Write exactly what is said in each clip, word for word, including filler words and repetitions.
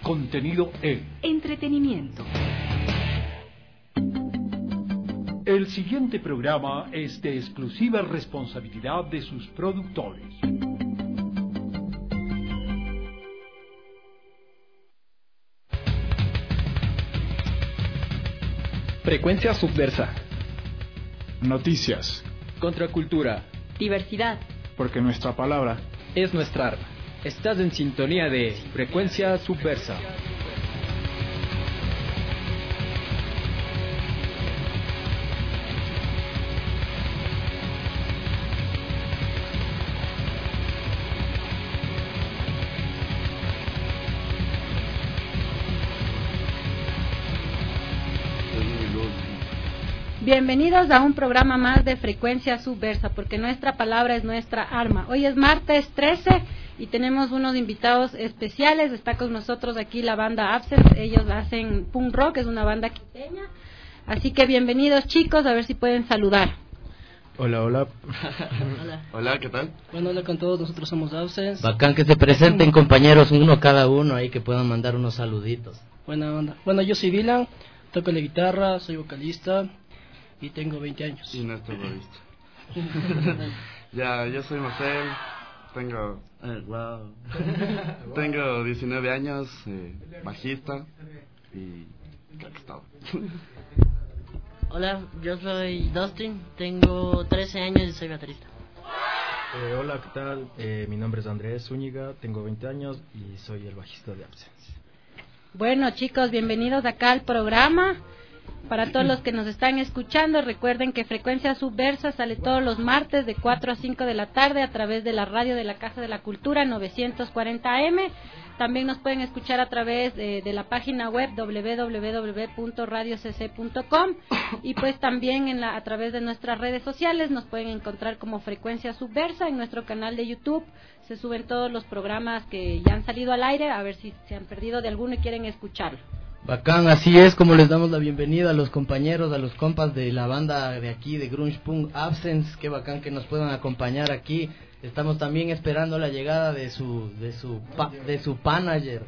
contenido en entretenimiento. El siguiente programa es de exclusiva responsabilidad de sus productores. Frecuencia subversa. Noticias. Contracultura. Diversidad. Porque nuestra palabra es nuestra arma. Estás en sintonía de Frecuencia Subversa. Bienvenidos a un programa más de Frecuencia Subversa, porque nuestra palabra es nuestra arma. Hoy es martes trece y tenemos unos invitados especiales. Está con nosotros aquí la banda Absence. Ellos hacen punk rock, es una banda quiteña. Así que bienvenidos, chicos, a ver si pueden saludar. Hola, hola. Hola. Hola, ¿qué tal? Bueno, hola con todos, nosotros somos Absence. Bacán que se presenten compañeros, uno cada uno, ahí que puedan mandar unos saluditos. Buena onda. Bueno, yo soy Dylan, toco la guitarra, soy vocalista y tengo veinte años. Y no estoy bolista. Ya, yo soy Marcel, tengo... Eh, wow. Tengo diecinueve años, eh, bajista y... creo que es todo. Hola, yo soy Dustin, tengo trece años y soy baterista. Eh, hola, ¿qué tal? Eh, mi nombre es Andrés Zúñiga, tengo veinte años y soy el bajista de Absence. Bueno, chicos, bienvenidos acá al programa. Para todos los que nos están escuchando, recuerden que Frecuencia Subversa sale todos los martes de cuatro a cinco de la tarde a través de la radio de la Casa de la Cultura novecientos cuarenta A M. También nos pueden escuchar a través de, de la página web doble u doble u doble u punto radio c c punto com y pues también en la, a través de nuestras redes sociales nos pueden encontrar como Frecuencia Subversa. En nuestro canal de YouTube se suben todos los programas que ya han salido al aire, a ver si se han perdido de alguno y quieren escucharlo. Bacán, así es como les damos la bienvenida a los compañeros, a los compas de la banda de aquí de Grunge Punk Absence. Qué bacán que nos puedan acompañar aquí. Estamos también esperando la llegada de su de su pa, de su manager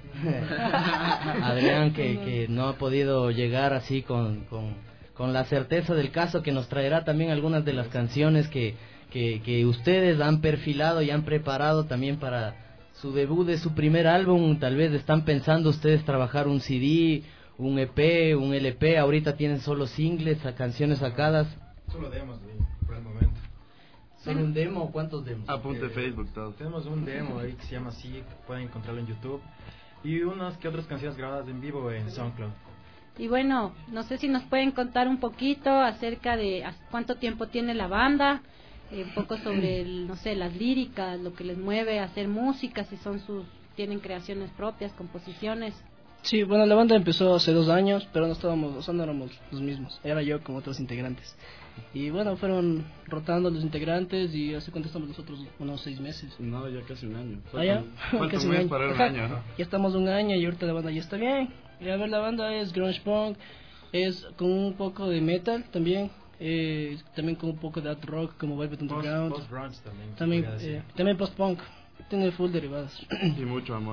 Adrián, que, que no ha podido llegar así con, con con la certeza del caso, que nos traerá también algunas de las canciones que que, que ustedes han perfilado y han preparado también para su debut de su primer álbum. Tal vez están pensando ustedes trabajar un C D, un E P, un L P. Ahorita tienen solo singles, a canciones sacadas. Solo demos, por el momento. ¿Solo un demo? ¿Cuántos demos? Apunte eh, Facebook, todo. Tenemos un demo ahí que se llama así, pueden encontrarlo en YouTube. Y unas que otras canciones grabadas en vivo en SoundCloud. Y bueno, no sé si nos pueden contar un poquito acerca de cuánto tiempo tiene la banda. Eh, un poco sobre el, no sé, las líricas, lo que les mueve a hacer música, si son sus, tienen creaciones propias, composiciones. Sí, bueno, la banda empezó hace dos años, pero no estábamos, o sea, no éramos los mismos, era yo como otros integrantes. Y bueno, fueron rotando los integrantes y hace cuánto estamos nosotros, unos seis meses. No, ya casi un año. ¿Ah, ya? Falta un mes para un año, ¿no? Ya estamos un año y ahorita la banda ya está bien. Y a ver, la banda es grunge punk, es con un poco de metal también. Eh, también con un poco de art rock como Velvet Underground, post grunge también, también, eh, también post punk, tiene full derivadas y mucho amor.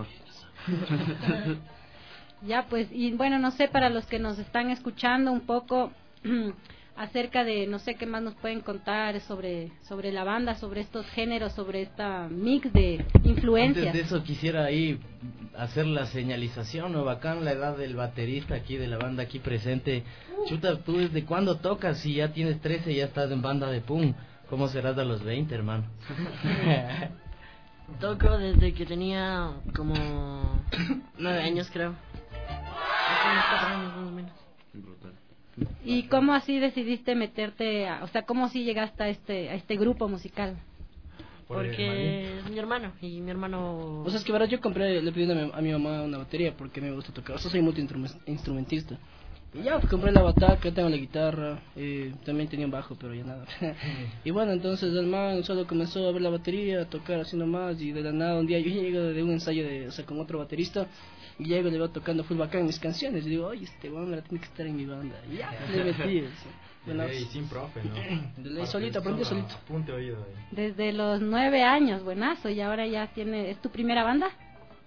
Ya pues, y bueno, no sé, para los que nos están escuchando un poco acerca de, no sé qué más nos pueden contar sobre sobre la banda, sobre estos géneros, sobre esta mix de influencias. Antes de eso quisiera ahí hacer la señalización, ¿no? Bacán la edad del baterista aquí de la banda aquí presente. Chuta, ¿tú desde cuándo tocas? Si ya tienes trece y ya estás en banda de punk, ¿cómo serás a los veinte, hermano? Toco desde que tenía como nueve años, creo. Hace unos cuatro años más o menos. ¿Y cómo así decidiste meterte, a, o sea, cómo así llegaste a este a este grupo musical? Porque es mi hermano, y mi hermano... O sea, es que verdad, yo compré, le pedí a mi, a mi mamá una batería porque me gusta tocar, o sea, soy multi-instrumentista. Y ya, pues, compré la bataca, tengo la guitarra, eh, también tenía un bajo, pero ya nada. Y bueno, entonces el man solo comenzó a ver la batería, a tocar así nomás, y de la nada un día yo llego de un ensayo de, o sea, con otro baterista, y llego y le veo tocando full bacán mis canciones, y digo, oye, este weón bueno, tiene que estar en mi banda. Y ya, le metí eso. Bueno, de ley, sin profe, ¿no? De ley, solito, aprendí solito. Punto oído ahí. Desde los nueve años, buenazo, y ahora ya tiene, ¿es tu primera banda?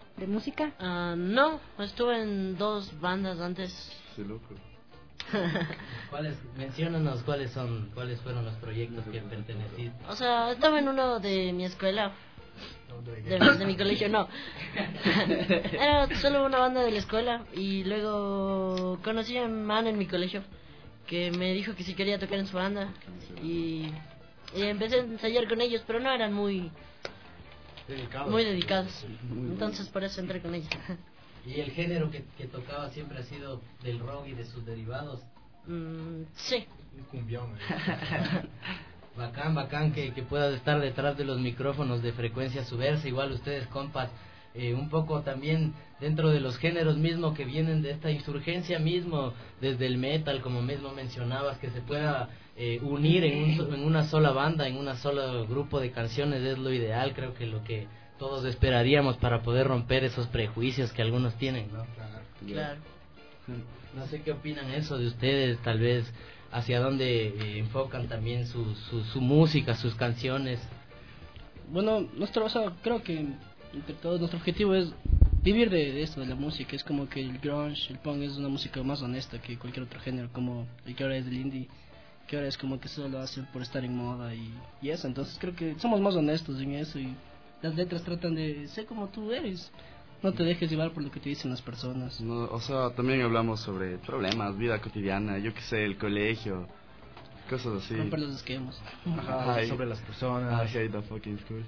de música? Ah, no, estuve en dos bandas antes. Sí, loco. ¿Cuáles, menciónanos cuáles son, cuáles fueron los proyectos que perteneciste. O sea, estaba en uno de mi escuela. De, de mi colegio, no. Era solo una banda de la escuela. Y luego conocí a un man en mi colegio que me dijo que si quería tocar en su banda. Y, y empecé a ensayar con ellos, pero no eran muy dedicados. Muy dedicados. Entonces por eso entré con ellos. ¿Y el género que, que tocaba siempre ha sido del rock y de sus derivados? Mm, sí. Un cumbión. Bacán, bacán que, que puedas estar detrás de los micrófonos de Frecuencia Subversa. Igual ustedes, compas, eh, un poco también dentro de los géneros mismo que vienen de esta insurgencia mismo, desde el metal, como mismo mencionabas, que se pueda eh, unir en, un, en una sola banda, en un solo grupo de canciones, es lo ideal. Creo que lo que todos esperaríamos para poder romper esos prejuicios que algunos tienen, ¿no? Claro. Claro. No sé qué opinan eso de ustedes, tal vez hacia dónde eh, enfocan también su, su, su música, sus canciones. Bueno, nuestro, o sea, creo que entre todos nuestro objetivo es vivir de, de esto, de la música. Es como que el grunge, el punk es una música más honesta que cualquier otro género, como el que ahora es del indie, que ahora es como que solo lo hacen por estar en moda y, y eso. Entonces creo que somos más honestos en eso y las letras tratan de ser como tú eres. No te dejes llevar por lo que te dicen las personas. No, o sea, también hablamos sobre problemas, vida cotidiana, yo qué sé, el colegio, cosas así. Romper los esquemas. Ajá, Ay, sobre las personas. I hate the fucking school.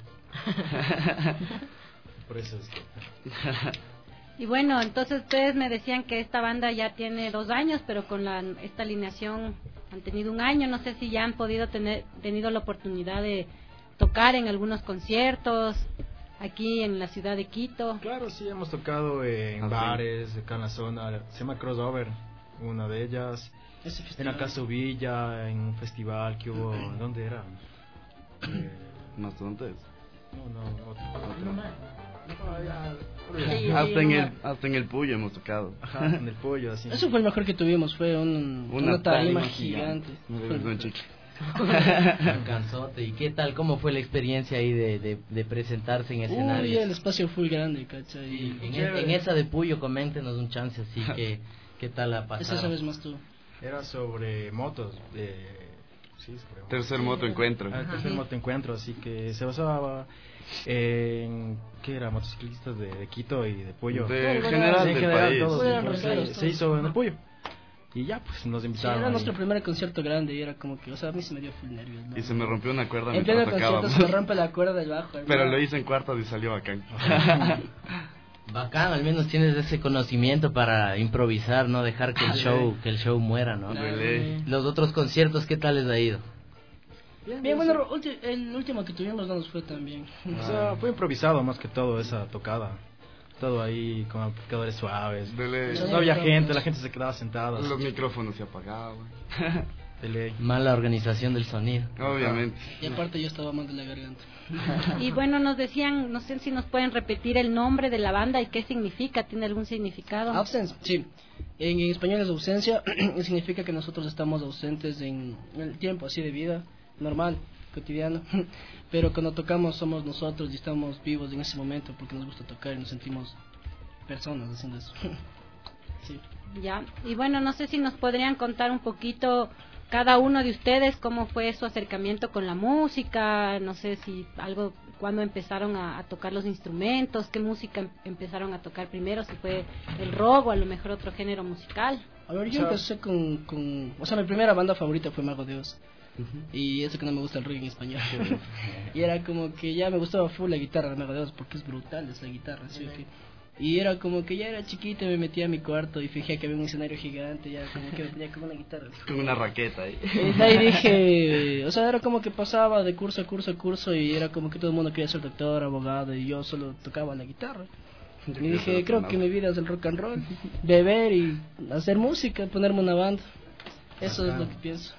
Por eso es que... Y bueno, entonces ustedes me decían que esta banda ya tiene dos años, pero con la esta alineación han tenido un año. No sé si ya han podido tener tenido la oportunidad de tocar en algunos conciertos aquí en la ciudad de Quito. Claro, sí, hemos tocado en ¿Ah, bares, sí? Acá en la zona, se llama Crossover, una de ellas. En la Casa Villa, en un festival que hubo, ¿dónde era? Eh, ¿Mastodontes? No, no, otro. otro. No, ya, sí, hasta, en el, hasta en el Puyo hemos tocado. Ajá, en el Puyo, así. Eso fue el mejor que tuvimos, fue un, una, una tarima gigante. gigante. Un canzote. ¿Y qué tal? ¿Cómo fue la experiencia ahí de, de, de presentarse en escenarios? Uy, el espacio fue grande, ¿cachai? Sí, en, el, en esa de Puyo, coméntenos un chance así que ¿qué tal la pasada? Esa sabes más tú. Era sobre motos. Eh, sí, sobre motos. Tercer moto encuentro. Ah, tercer moto encuentro, así que se basaba en ¿qué era? Motociclistas de, de Quito y de Puyo. De bueno, general del general, país. Todos, bueno, pues, claro, se, se hizo en el Puyo. Y ya, pues nos invitaron. Sí, era ahí. nuestro primer concierto grande y era como que, o sea, a mí se me dio full nervios, ¿no? Y se me rompió una cuerda en pleno mientras concierto se me rompe la cuerda del bajo. ¿no? Pero lo hice en cuartos y salió bacán. Bacán, al menos tienes ese conocimiento para improvisar, no dejar que el show, que el show muera, ¿no? Claro. Los otros conciertos, ¿qué tal les ha ido? Bien, bien bueno, el último que tuvimos no nos fue tan bien. O sea, fue improvisado más que todo esa tocada. Todo ahí con amplificadores suaves. Dele. No había gente, la gente se quedaba sentada. Los micrófonos se apagaban. Mala organización del sonido. Obviamente. Y aparte yo estaba mal de la garganta. Y bueno, nos decían, no sé si nos pueden repetir el nombre de la banda y qué significa, ¿tiene algún significado? Absence, sí. En, en español es ausencia, significa que nosotros estamos ausentes en el tiempo así de vida, normal, cotidiano. Pero cuando tocamos somos nosotros y estamos vivos en ese momento porque nos gusta tocar y nos sentimos personas haciendo eso. Sí. Ya, y bueno, no sé si nos podrían contar un poquito cada uno de ustedes cómo fue su acercamiento con la música, no sé si algo, cuándo empezaron a, a tocar los instrumentos, qué música em, empezaron a tocar primero, si fue el rock o a lo mejor otro género musical. A ver, yo empecé con, con, o sea, mi primera banda favorita fue Mago Dios. Uh-huh. Y eso que no me gusta el rock en español. Y era como que ya me gustaba full la guitarra de Mago Dios porque es brutal esa guitarra, ¿sí? Uh-huh. Y era como que ya era chiquita, me metía a mi cuarto y fijé que había un escenario gigante, ya como que me tenía como una guitarra. Con una raqueta ahí. Y ahí dije, o sea, era como que pasaba de curso a curso a curso y era como que todo el mundo quería ser doctor, abogado y yo solo tocaba la guitarra. Yo y dije, creo que mi vida es el rock and roll, beber y hacer música, ponerme una banda. Eso Acá. Es lo que pienso.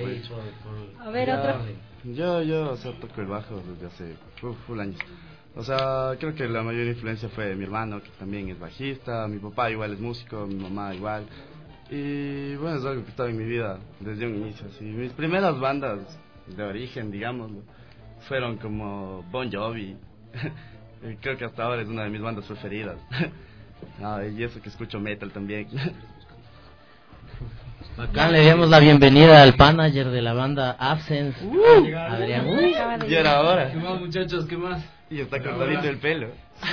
A ver, otro. Yo, yo, o sea, toco el bajo desde hace uf, full años. O sea, creo que la mayor influencia fue mi hermano, que también es bajista, mi papá igual es músico, mi mamá igual. Y bueno, es algo que estaba en mi vida desde un inicio. Así. Mis primeras bandas de origen, digámoslo, fueron como Bon Jovi, Y creo que hasta ahora es una de mis bandas preferidas. Ah, y eso que escucho metal también. Acá le damos la bienvenida al manager de la banda Absence, uh, Adrián. Uy, y era ahora. ¿Qué más, muchachos? ¿Qué más? Y está cortadito el pelo.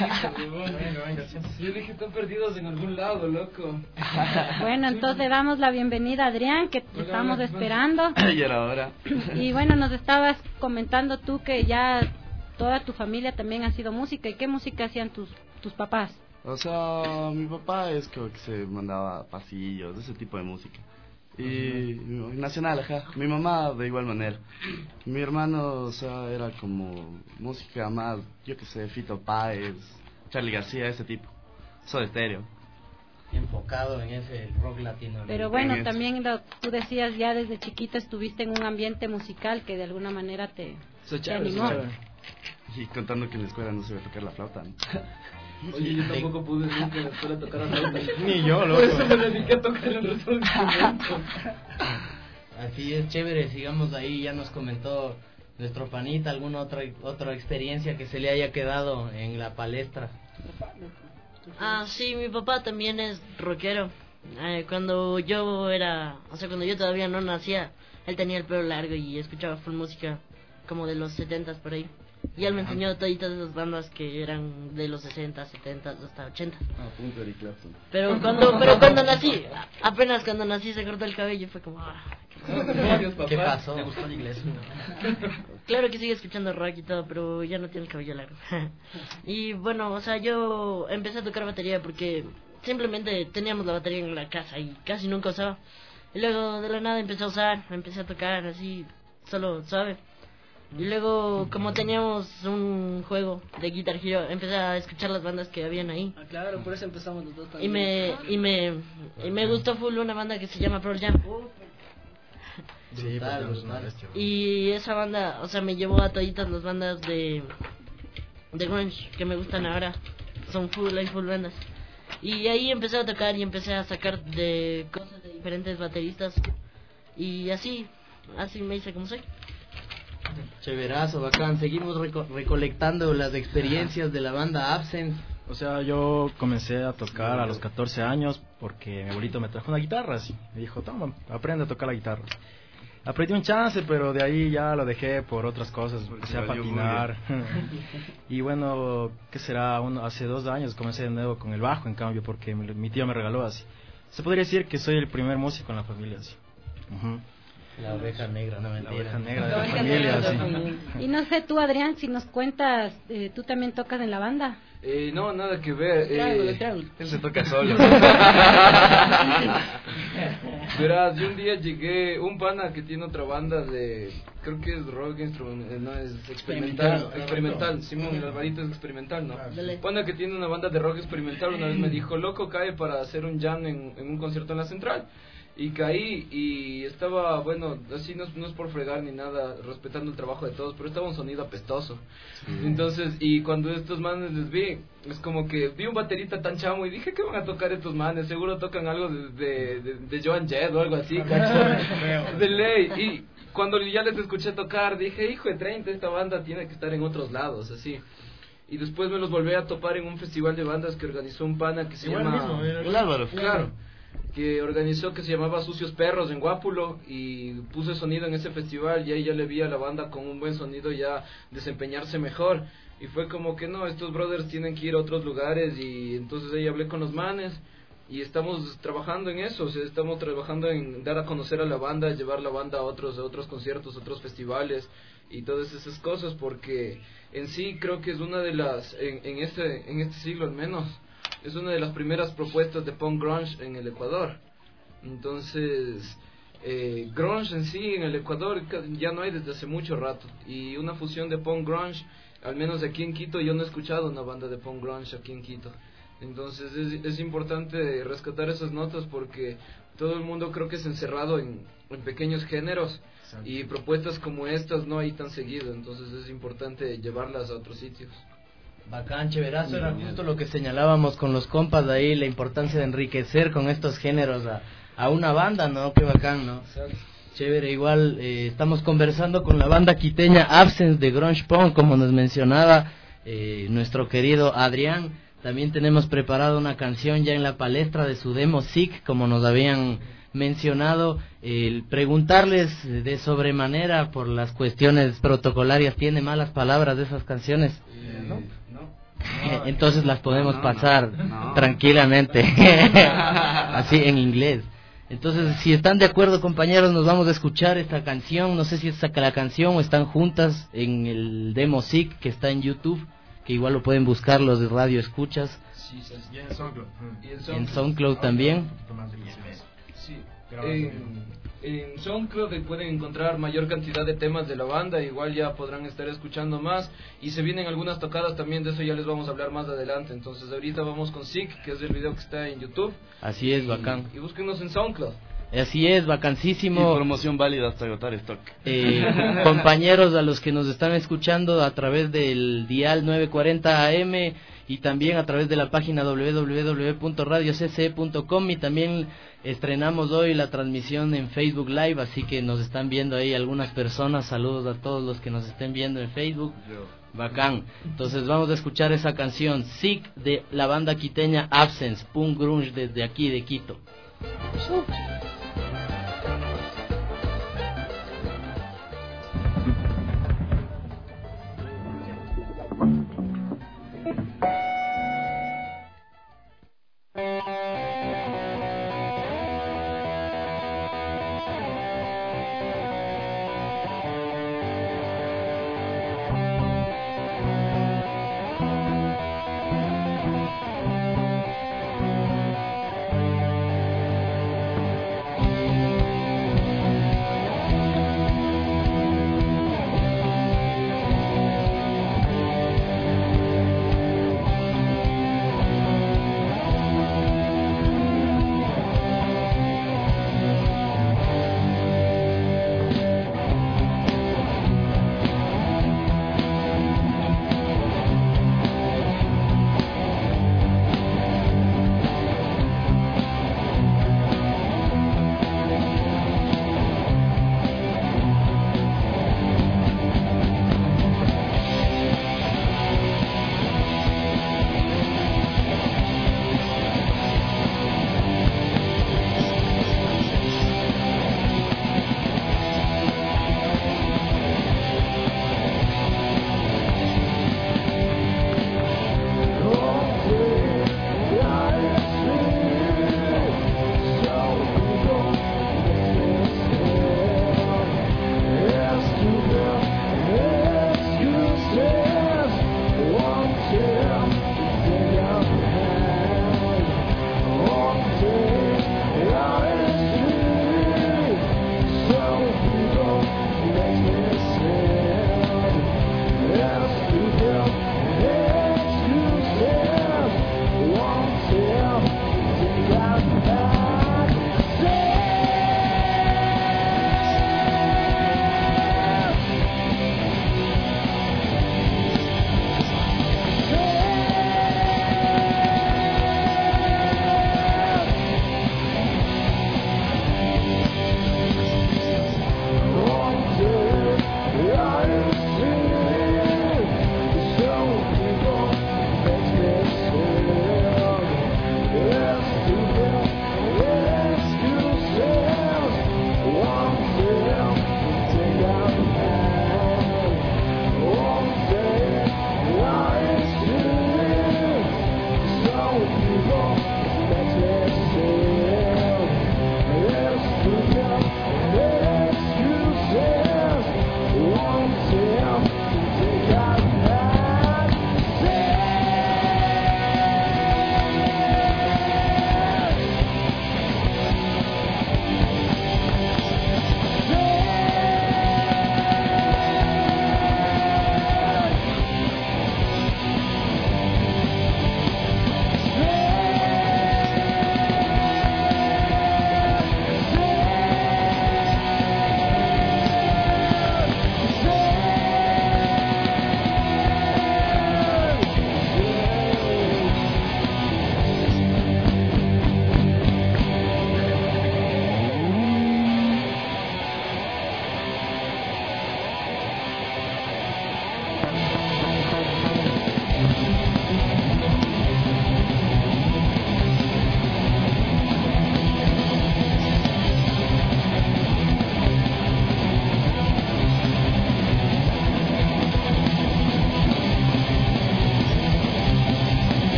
Yo dije, están perdidos en algún lado, loco. Bueno, entonces le damos la bienvenida a Adrián, que te estamos esperando. Y era hora. Y bueno, nos estabas comentando tú que ya toda tu familia también ha sido música. ¿Y qué música hacían tus tus papás? O sea, mi papá es como que se mandaba pasillos, ese tipo de música. Y nacional, ajá. Mi mamá de igual manera. Mi hermano, o sea, era como música más, yo que sé, Fito Páez, Charly García, ese tipo. Soda Stereo. Enfocado en ese rock latino. Pero bueno, también lo, tú decías ya desde chiquita estuviste en un ambiente musical que de alguna manera te, te animó. Y contando que en la escuela no se ve tocar la flauta, ¿no? Oye, yo tampoco pude nunca en la escuela tocar la flauta. Ni yo, loco. Por eso me dediqué a tocar el resto del instrumento. Así es, chévere, sigamos ahí. Ya nos comentó nuestro panita alguna otra otra experiencia que se le haya quedado en la palestra. Ah, sí, mi papá también es rockero. Eh, cuando yo era, o sea, cuando yo todavía no nacía, él tenía el pelo largo y escuchaba full música como de los setentas por ahí. Y él me enseñó todas esas bandas que eran de los sesenta, setenta, hasta ochenta. Ah, punto Eric Clapton. Pero cuando, pero cuando nací, apenas cuando nací se cortó el cabello, fue como... Ah, ¿qué pasó? ¿Te gustó el inglés? Claro que sigue escuchando rock y todo, pero ya no tiene el cabello largo. Y bueno, o sea, yo empecé a tocar batería porque simplemente teníamos la batería en la casa y casi nunca usaba. Y luego de la nada empecé a usar, empecé a tocar así, solo suave. Y luego, como teníamos un juego de Guitar Hero, empecé a escuchar las bandas que habían ahí. Ah, claro, por eso empezamos los dos también. Y me, y me, y me gustó full una banda que se llama Pearl Jam. Sí, brutal, brutal. Y esa banda, o sea, me llevó a toditas las bandas de, de grunge que me gustan ahora. Son full, hay full bandas. Y ahí empecé a tocar y empecé a sacar de cosas de diferentes bateristas. Y así, así me hice como soy. Chéverazo, bacán. Seguimos reco recolectando las experiencias de la banda Absence. O sea, yo comencé a tocar a los catorce años porque mi abuelito me trajo una guitarra, así. Me dijo, toma, aprende a tocar la guitarra. Aprendí un chance, pero de ahí ya lo dejé por otras cosas, empecé a patinar. Y bueno, ¿qué será? Uno, hace dos años comencé de nuevo con el bajo, en cambio, porque mi, mi tío me regaló así. Se podría decir que soy el primer músico en la familia, así. Uh-huh. La oveja negra, no mentira. La oveja negra de la, la familia, sí. Y no sé tú, Adrián, si nos cuentas, eh, ¿tú también tocas en la banda? Eh, no, nada que ver. Eh, él se toca solo. Verás, yo un día llegué, un pana que tiene otra banda de, creo que es rock instrumental, no, es experimental, experimental, Simón, el Alvarito es experimental, ¿no? Un pana que tiene una banda de rock experimental una vez me dijo, loco, cae para hacer un jam en, en un concierto en la Central. Y caí y estaba, bueno, así no, no es por fregar ni nada, respetando el trabajo de todos, pero estaba un sonido apestoso. Sí. Entonces, y cuando estos manes les vi, es como que vi un baterista tan chamo y dije, ¿qué van a tocar estos manes? Seguro tocan algo de, de, de, de Joan Jett o algo así, ¿cachai? De ley. Y cuando ya les escuché tocar, dije, hijo de treinta, esta banda tiene que estar en otros lados, así. Y después me los volví a topar en un festival de bandas que organizó un pana que se Igual llama... Mismo, el Álvaro. Claro. Que organizó, que se llamaba Sucios Perros en Guápulo, y puse sonido en ese festival y ahí ya le vi a la banda con un buen sonido ya desempeñarse mejor, y fue como que no, estos brothers tienen que ir a otros lugares, y entonces ahí hablé con los manes y estamos trabajando en eso, o sea, estamos trabajando en dar a conocer a la banda, llevar la banda a otros, a otros conciertos, otros festivales y todas esas cosas, porque en sí creo que es una de las, en, en este en este siglo al menos, es una de las primeras propuestas de punk grunge en el Ecuador. Entonces, eh, grunge en sí en el Ecuador ya no hay desde hace mucho rato. Y una fusión de punk grunge, al menos aquí en Quito, yo no he escuchado una banda de punk grunge aquí en Quito. Entonces es, es importante rescatar esas notas porque todo el mundo creo que es encerrado en, en pequeños géneros. Exacto. Y propuestas como estas no hay tan seguido. Entonces es importante llevarlas a otros sitios. Bacán, chéverazo, era justo lo que señalábamos con los compas de ahí, la importancia de enriquecer con estos géneros a, a una banda, ¿no? Qué bacán, ¿no? Exacto. Chévere, igual eh, estamos conversando con la banda quiteña Absence de Grunge Punk, como nos mencionaba eh, nuestro querido Adrián. También tenemos preparado una canción ya en la palestra de su demo Sick, como nos habían mencionado. El preguntarles de sobremanera por las cuestiones protocolarias, ¿tiene malas palabras de esas canciones? Eh, no, no. Entonces las podemos no, no, pasar no, no. tranquilamente, así en inglés. Entonces, si están de acuerdo, compañeros, nos vamos a escuchar esta canción. No sé si es la canción o están juntas en el demo Sick que está en YouTube, que igual lo pueden buscar los de Radio Escuchas. Sí, sí, Y en SoundCloud. Y en En SoundCloud. SoundCloud también. Sí. En, en SoundCloud pueden encontrar mayor cantidad de temas de la banda, igual ya podrán estar escuchando más, y se vienen algunas tocadas también, de eso ya les vamos a hablar más adelante. Entonces ahorita vamos con Sick, que es el video que está en YouTube. Así es, bacán. Y búsquenos en SoundCloud. Así es, vacancísimo. Y promoción válida hasta agotar stock. Eh, compañeros, a los que nos están escuchando a través del dial novecientos cuarenta A M y también a través de la página doble u doble u doble u punto radio c c punto com, y también estrenamos hoy la transmisión en Facebook Live, así que nos están viendo ahí algunas personas. Saludos a todos los que nos estén viendo en Facebook. Bacán. Entonces vamos a escuchar esa canción Sick de la banda quiteña Absence, punk grunge desde aquí de Quito. Thank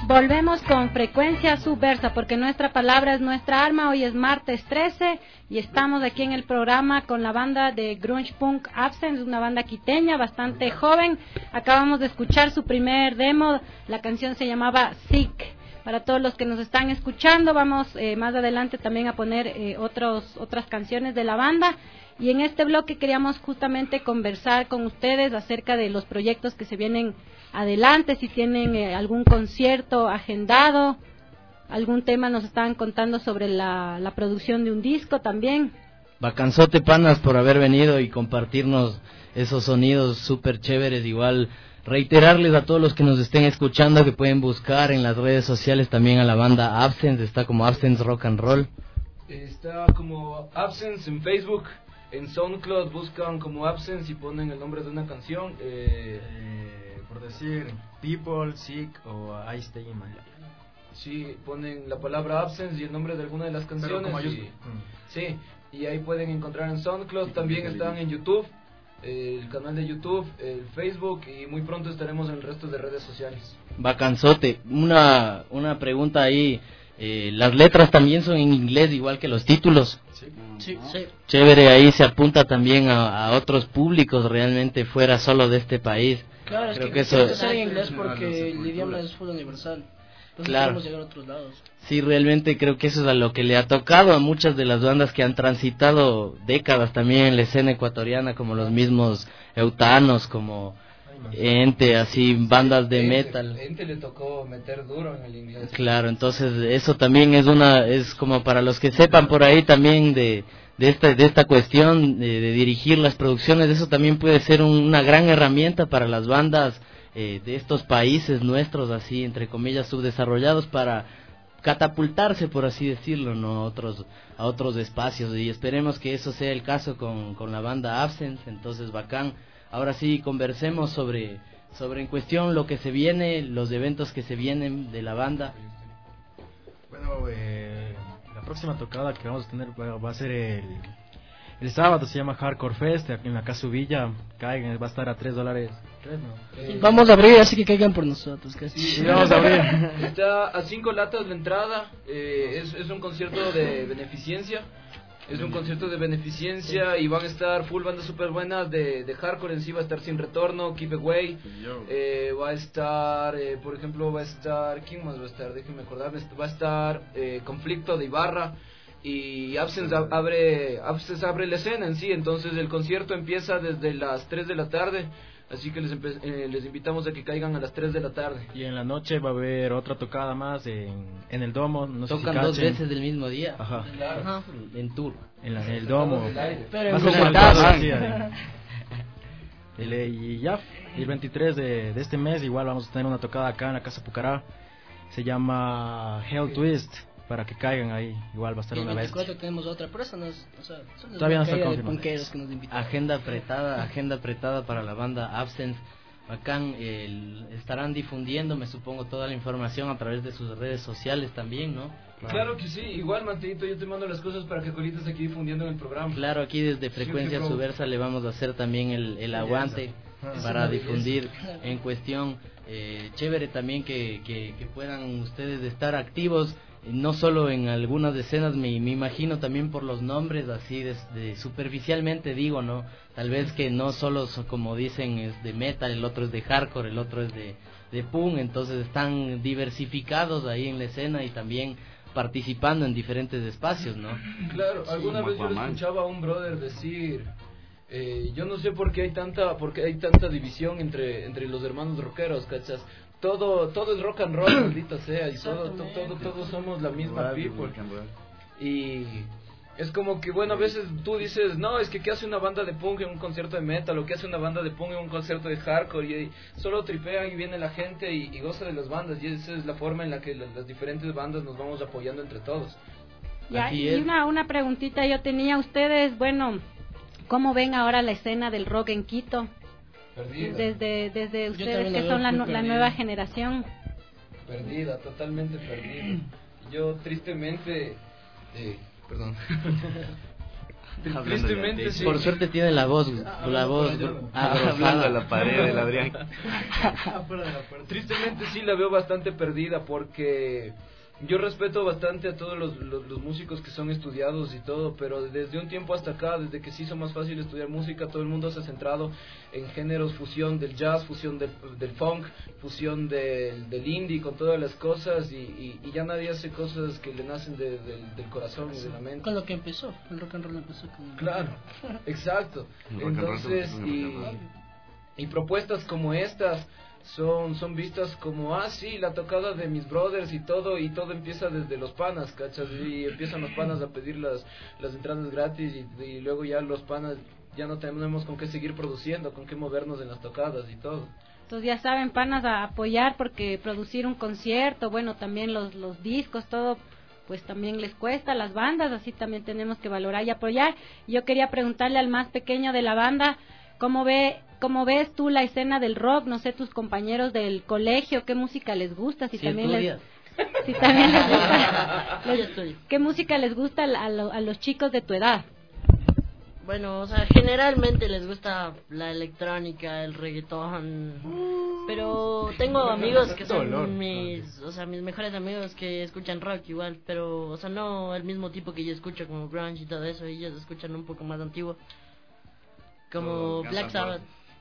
Volvemos con Frecuencia Subversa, porque nuestra palabra es nuestra arma. Hoy es martes trece y estamos aquí en el programa con la banda de Grunge Punk Absence, una banda quiteña bastante joven. Acabamos de escuchar su primer demo, la canción se llamaba Sick. Para todos los que nos están escuchando, vamos eh, más adelante también a poner eh, otros, otras canciones de la banda. Y en este bloque queríamos justamente conversar con ustedes acerca de los proyectos que se vienen adelante, si tienen eh, algún concierto agendado, algún tema. Nos estaban contando sobre la, la producción de un disco también. Bacanzote, panas, por haber venido y compartirnos esos sonidos súper chéveres. Igual reiterarles a todos los que nos estén escuchando que pueden buscar en las redes sociales también a la banda Absence, está como Absence Rock and Roll. Está como Absence en Facebook. En SoundCloud buscan como Absence y ponen el nombre de una canción. Eh, eh, por decir, People, Sick o I Stay in My Life. Sí, ponen la palabra Absence y el nombre de alguna de las canciones. Y, mm. Sí, y ahí pueden encontrar en SoundCloud. También están en YouTube, eh, el canal de YouTube, el Facebook, y muy pronto estaremos en el resto de redes sociales. Bacanzote, una, una pregunta ahí. Eh, las letras también son en inglés, igual que los títulos. Sí, sí, sí. Chévere, ahí se apunta también a, a otros públicos realmente fuera solo de este país. Claro, es Creo que, que eso es en inglés porque el idioma es full universal. Entonces claro. Podemos llegar a otros lados. Sí, realmente creo que eso es a lo que le ha tocado a muchas de las bandas que han transitado décadas también en la escena ecuatoriana, como los mismos Eutanos, como Ente, así bandas de Ente, metal. Ente le tocó meter duro en el inglés. Claro, entonces eso también es una, es como para los que sepan por ahí también de de esta de esta cuestión de, de dirigir las producciones, eso también puede ser un, una gran herramienta para las bandas eh, de estos países nuestros, así entre comillas subdesarrollados, para catapultarse, por así decirlo, no a otros a otros espacios, y esperemos que eso sea el caso con con la banda Absence. Entonces, bacán. Ahora sí, conversemos sobre, sobre en cuestión lo que se viene, los eventos que se vienen de la banda. Bueno, eh, la próxima tocada que vamos a tener va, va a ser el, el sábado, se llama Hardcore Fest, aquí en la Casa Villa. Caigan, va a estar a tres dólares. ¿tres, no? Eh, vamos a abrir, así que caigan por nosotros. Casi. Sí, sí, vamos a abrir. Está a cinco latas la entrada, eh, es, es un concierto de beneficencia. Es un concierto de beneficencia y van a estar full bandas super buenas de, de hardcore en sí. Va a estar Sin Retorno, Keep Away, eh, va a estar, eh, por ejemplo, va a estar, ¿quién más va a estar? Déjenme acordarme, va a estar eh, Conflicto de Ibarra, y Absence abre, Absence abre la escena en sí. Entonces el concierto empieza desde las tres de la tarde. Así que les, eh, les invitamos a que caigan a las tres de la tarde. Y en la noche va a haber otra tocada más en, en el Domo. No sé Tocan si dos veces del mismo día. Ajá. Ajá. En tour. En, la, en el Domo. Pero en Y ya, el veintitrés de, de este mes igual vamos a tener una tocada acá en la Casa Pucará. Se llama Hell Twist. Para que caigan ahí, igual va a estar una vez. El veinticuatro tenemos otra, pero eso no es, o sea, son todavía no está confirmado. Que nos invitan. Agenda apretada, agenda apretada para la banda Absence. Bacán, el, estarán difundiendo, me supongo, toda la información a través de sus redes sociales también, ¿no? Claro, claro que sí, igual, Matito, yo te mando las cosas para que colitas aquí difundiendo en el programa. Claro, aquí desde Frecuencia sí, Subversa le vamos a hacer también el, el aguante ah, para difundir en cuestión. Eh, chévere también que, que, que puedan ustedes estar activos, no solo en algunas escenas, me, me imagino también por los nombres, así de, de superficialmente digo, ¿no? Tal vez que no solo, como dicen, es de metal, el otro es de hardcore, el otro es de, de punk, entonces están diversificados ahí en la escena y también participando en diferentes espacios, ¿no? Claro, alguna sí, vez yo le escuchaba a un brother decir, eh, yo no sé por qué hay tanta, por qué hay tanta división entre, entre los hermanos rockeros, ¿cachas? Todo, todo es rock and roll, maldita sea, y todo, todo, todo, todos somos la misma people. Y es como que, bueno, a veces tú dices, no, es que ¿qué hace una banda de punk en un concierto de metal? O ¿qué hace una banda de punk en un concierto de hardcore? Y, y solo tripean y viene la gente y, y goza de las bandas. Y esa es la forma en la que las, las diferentes bandas nos vamos apoyando entre todos. Ya, y una, una preguntita yo tenía, ustedes, bueno, ¿cómo ven ahora la escena del rock en Quito? Perdida. Desde, desde ustedes que son la, la nueva generación. Perdida, totalmente perdida. Yo tristemente, eh, perdón, Tristemente sí. Por suerte tiene la voz, la voz hablando a la pared del Adrián. Tristemente sí la veo bastante perdida porque yo respeto bastante a todos los, los, los músicos que son estudiados y todo, pero desde un tiempo hasta acá, desde que se hizo más fácil estudiar música, todo el mundo se ha centrado en géneros, fusión del jazz, fusión del, del funk, fusión del, del indie, con todas las cosas, y, y, y ya nadie hace cosas que le nacen de, de, del corazón y de la mente. Con lo que empezó, el rock and roll empezó con... Claro, exacto. Entonces, y, y propuestas como estas son son vistas como, ah, sí, la tocada de mis brothers y todo, y todo empieza desde los panas, ¿cachas? Y empiezan los panas a pedir las, las entradas gratis, y, y luego ya los panas ya no tenemos con qué seguir produciendo, con qué movernos en las tocadas y todo. Entonces ya saben, panas, a apoyar, porque producir un concierto, bueno, también los, los discos, todo, pues también les cuesta, las bandas, así también tenemos que valorar y apoyar. Yo quería preguntarle al más pequeño de la banda, ¿cómo ve, cómo ves tú la escena del rock? No sé, tus compañeros del colegio, ¿qué música les gusta? Si sí, también les, si también les gusta, les, ¿qué música les gusta a, lo, a los chicos de tu edad? Bueno, o sea, generalmente les gusta la electrónica, el reggaetón, pero tengo amigos que son mis, o sea, mis mejores amigos que escuchan rock igual, pero, o sea, no el mismo tipo que yo escucho como grunge y todo eso, ellos escuchan un poco más antiguo, como oh, Black Sabbath,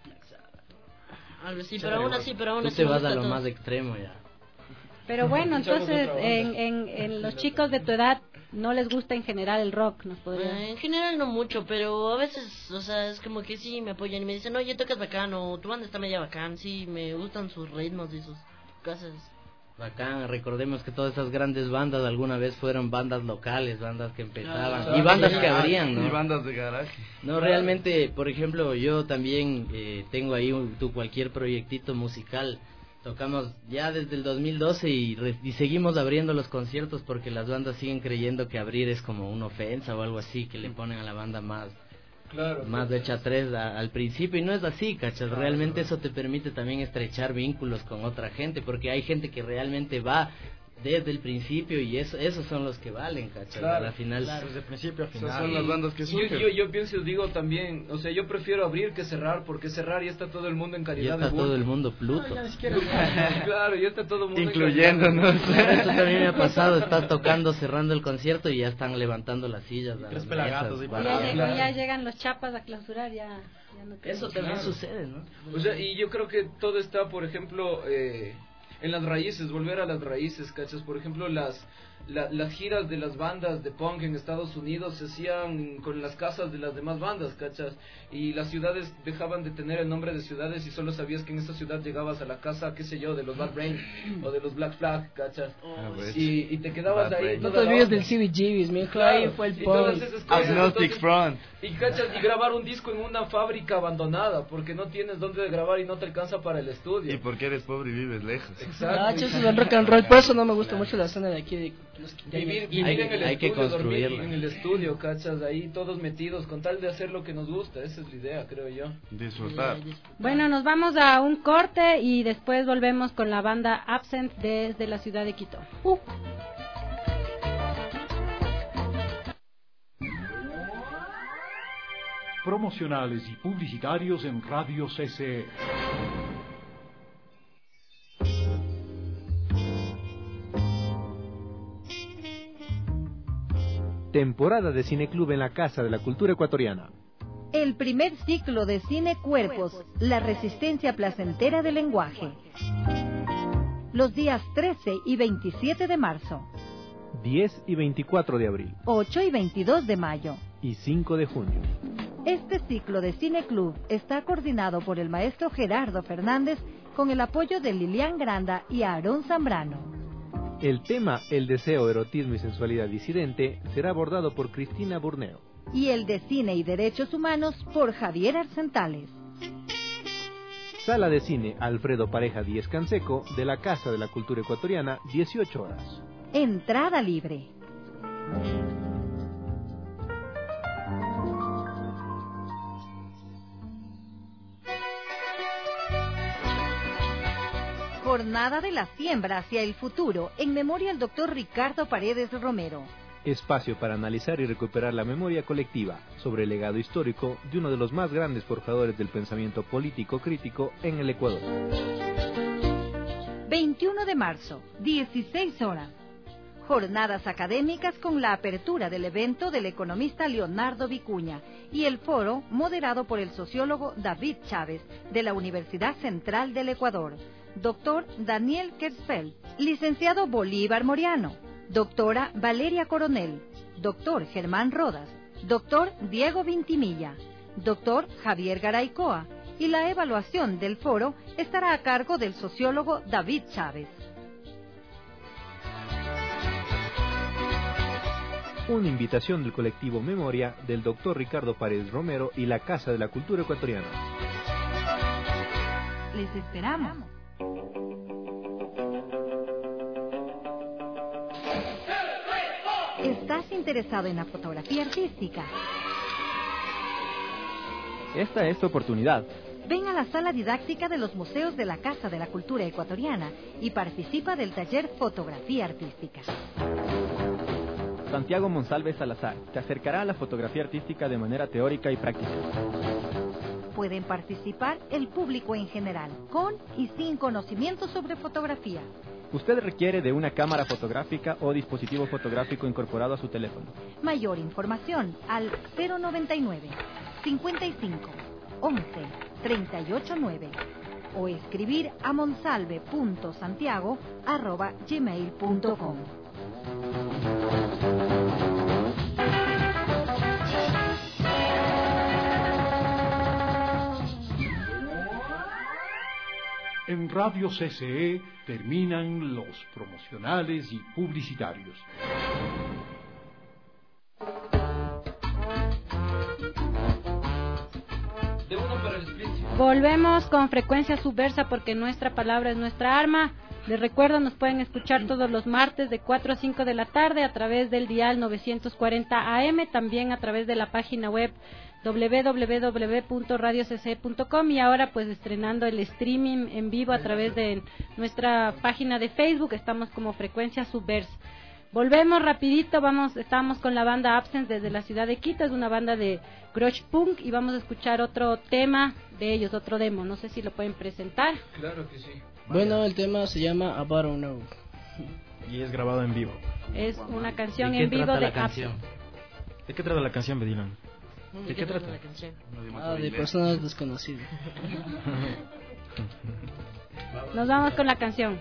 algo así, pero aún así, pero aún así. Tú te vas a lo todo. Más extremo ya. Pero bueno, entonces, en, en, en los chicos de tu edad, ¿no les gusta en general el rock? ¿Nos podría... eh, en general no mucho, pero a veces, o sea, es como que sí me apoyan y me dicen, oye, tocas bacán, o tu banda está media bacán, sí, me gustan sus ritmos y sus cosas. Bacán, recordemos que todas esas grandes bandas alguna vez fueron bandas locales, bandas que empezaban, ah, y bandas sí, que abrían, ¿no? Y bandas de garaje. No, realmente, por ejemplo, yo también eh, tengo ahí un, tu cualquier proyectito musical. Tocamos ya desde el dos mil doce y, re, y seguimos abriendo los conciertos porque las bandas siguen creyendo que abrir es como una ofensa o algo así, que le ponen a la banda más claro, más de hecha tres a, al principio, y no es así, ¿cachas? Claro, realmente eso te permite también estrechar vínculos con otra gente, porque hay gente que realmente va desde el principio y eso, esos son los que valen, ¿cachai? Claro, al final, claro. Desde el principio a final. Esas son las bandas que surgen. Yo, yo, yo pienso, digo también, o sea, yo prefiero abrir que cerrar, porque cerrar ya está todo el mundo en calidad ya está de todo el mundo Pluto. No, ya ni siquiera... claro, ya está todo el mundo incluyéndonos. Eso también me ha pasado, estás tocando, cerrando el concierto y ya están levantando las sillas. A tres pelagatos. Y ya, llegan, ya llegan los chapas a clausurar, ya... ya no eso también claro. sucede, ¿no? O sea, y yo creo que todo está, por ejemplo... Eh, en las raíces, volver a las raíces, ¿cachas? Por ejemplo, las la, las giras de las bandas de punk en Estados Unidos se hacían con las casas de las demás bandas, ¿cachas? Y las ciudades dejaban de tener el nombre de ciudades y solo sabías que en esa ciudad llegabas a la casa, qué sé yo, de los Bad Brain o de los Black Flag, ¿cachas? Oh, y, y te quedabas Bad ahí. No te olvides del C B G Bs, mi hijo, claro, ahí fue el punk. Agnostic Front. Y cachas, y grabar un disco en una fábrica abandonada, porque no tienes dónde grabar y no te alcanza para el estudio. Y porque eres pobre y vives lejos. Exacto. Ah, eso es el rock and roll, por eso no me gusta mucho la escena de aquí de... de vivir, vivir hay, en el hay estudio, que dormir en el estudio, cachas, ahí todos metidos, con tal de hacer lo que nos gusta, esa es la idea, creo yo. Disfrutar. Bueno, nos vamos a un corte y después volvemos con la banda Absent desde la ciudad de Quito. Uh. Promocionales y publicitarios en Radio C C E. Temporada de Cineclub en la Casa de la Cultura Ecuatoriana. El primer ciclo de Cine Cuerpos, la resistencia placentera del lenguaje. Los días trece y veintisiete de marzo. diez y veinticuatro de abril. ocho y veintidós de mayo. Y cinco de junio. Este ciclo de Cineclub está coordinado por el maestro Gerardo Fernández con el apoyo de Lilian Granda y Aarón Zambrano. El tema El deseo, erotismo y sensualidad disidente será abordado por Cristina Burneo. Y el de Cine y Derechos Humanos por Javier Arcentales. Sala de Cine Alfredo Pareja Díez Canseco de la Casa de la Cultura Ecuatoriana, dieciocho horas. Entrada libre. Jornada de la siembra hacia el futuro, en memoria al doctor Ricardo Paredes Romero. espacio para analizar y recuperar la memoria colectiva sobre el legado histórico de uno de los más grandes forjadores del pensamiento político crítico en el Ecuador. veintiuno de marzo, dieciséis horas. Jornadas académicas con la apertura del evento del economista Leonardo Vicuña y el foro moderado por el sociólogo David Chávez de la Universidad Central del Ecuador, doctor Daniel Kersfeld, licenciado Bolívar Moriano, doctora Valeria Coronel, doctor Germán Rodas, doctor Diego Vintimilla, doctor Javier Garaycoa, y la evaluación del foro estará a cargo del sociólogo David Chávez. Una invitación del colectivo Memoria del doctor Ricardo Paredes Romero y la Casa de la Cultura Ecuatoriana. Les esperamos. ¿Estás interesado en la fotografía artística? Esta es tu oportunidad. Ven a la sala didáctica de los museos de la Casa de la Cultura Ecuatoriana y participa del taller Fotografía Artística. Santiago Monsalve Salazar te acercará a la fotografía artística de manera teórica y práctica. Pueden participar el público en general, con y sin conocimiento sobre fotografía. Usted requiere de una cámara fotográfica o dispositivo fotográfico incorporado a su teléfono. Mayor información al cero noventa y nueve, cincuenta y cinco, once, treinta y ocho nueve o escribir a monsalve punto santiago arroba gmail punto com. En Radio C C E terminan los promocionales y publicitarios. Volvemos con Frecuencia Subversa porque nuestra palabra es nuestra arma. Les recuerdo, nos pueden escuchar todos los martes de cuatro a cinco de la tarde a través del dial novecientos cuarenta A M, también a través de la página web doble u doble u doble u punto radio c c punto com y ahora pues estrenando el streaming en vivo a través de nuestra página de Facebook. Estamos como Frecuencia Subversa. Volvemos rapidito, vamos, estamos con la banda Absence desde la ciudad de Quito, es una banda de grunge punk y vamos a escuchar otro tema de ellos, otro demo, no sé si lo pueden presentar. Claro que sí. Bueno, el tema se llama About to Know. Y es grabado en vivo. Es una canción ¿De qué en vivo trata de la canción? Absence. ¿De qué trata la canción, Bedilan? ¿De qué trata la canción? Ah, de personas desconocidas. Nos vamos con la canción.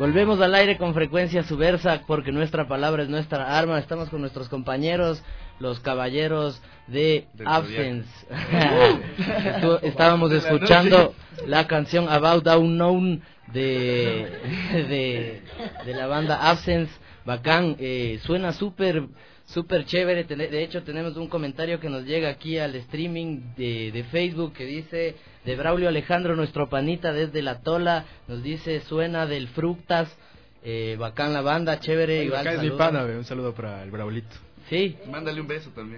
Volvemos al aire con Frecuencia Subversa, porque nuestra palabra es nuestra arma. Estamos con nuestros compañeros, los caballeros de Absence. Estábamos escuchando la canción About Unknown de, de, de la banda Absence. Bacán, eh, suena súper súper chévere. De hecho, tenemos un comentario que nos llega aquí al streaming de, de Facebook que dice: de Braulio Alejandro, nuestro panita desde La Tola, nos dice: suena del Fructas. Eh, bacán la banda, chévere. Ay, igual, acá es mi pana, un saludo para el Braulito. Sí. Mándale un beso también.